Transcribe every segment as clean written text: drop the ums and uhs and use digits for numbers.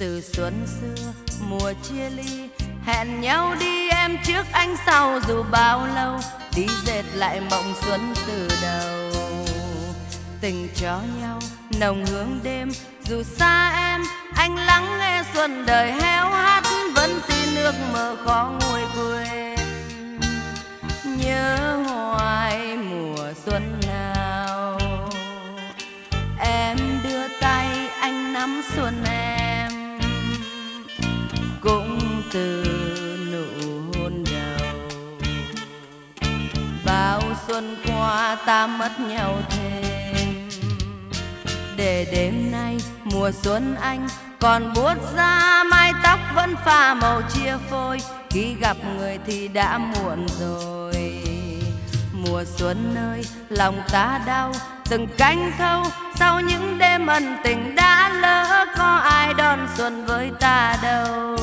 Từ xuân xưa mùa chia ly, hẹn nhau đi em trước anh sau, dù bao lâu đi dệt lại mộng xuân từ đầu. Tình cho nhau nồng hương đêm, dù xa em anh lắng nghe xuân đời héo hắt, vẫn tin ước mơ khó nguôi quên. Nhớ hoài mùa xuân nào, em đưa tay anh nắm xuân em, cũng từ nụ hôn đầu. Bao xuân qua ta mất nhau thêm, để đêm nay mùa xuân anh còn buốt ra, mái tóc vẫn pha màu chia phôi, khi gặp người thì đã muộn rồi. Mùa xuân ơi lòng ta đau, từng cánh thâu sau những đêm ân tình đã lỡ, có ai đón xuân với ta đâu.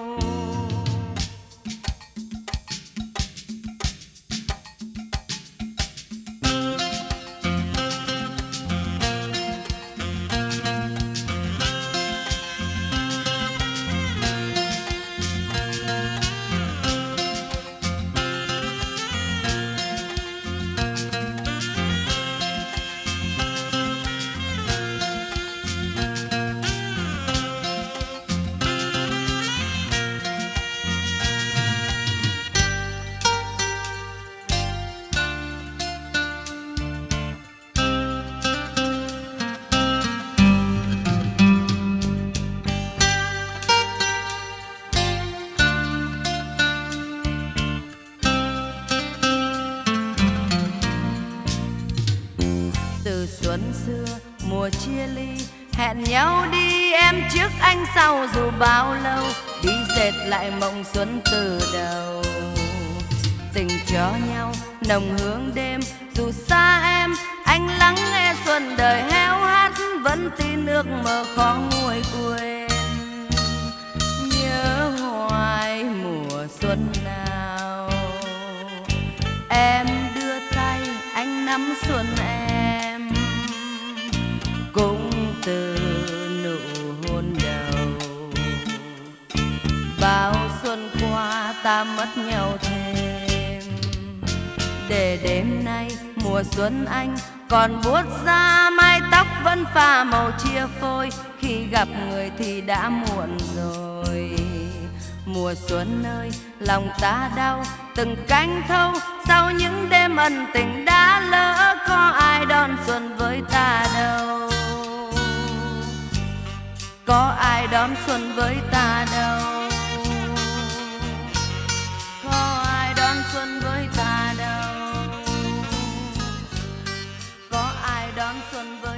Từ xuân xưa mùa chia ly, hẹn nhau đi em trước anh sau, dù bao lâu đi dệt lại mộng xuân từ đầu. Tình cho nhau nồng hương đêm, dù xa em anh lắng nghe xuân đời héo hắt, vẫn tin ước mơ khó nguôi quên. Nhớ hoài mùa xuân nào, em đưa tay anh nắm xuân em, cũng từ nụ hôn đầu. Bao xuân qua ta mất nhau thêm, để đêm nay mùa xuân anh còn buốt ra, mái tóc vẫn pha màu chia phôi, khi gặp người thì đã muộn rồi. Mùa xuân ơi lòng ta đau, từng cánh thâu sau những đêm ân tình đã lỡ, có ai đón xuân với ta đâu. Có ai đón xuân với ta đâu. Có ai đón xuân với ta đâu. Có ai đón xuân với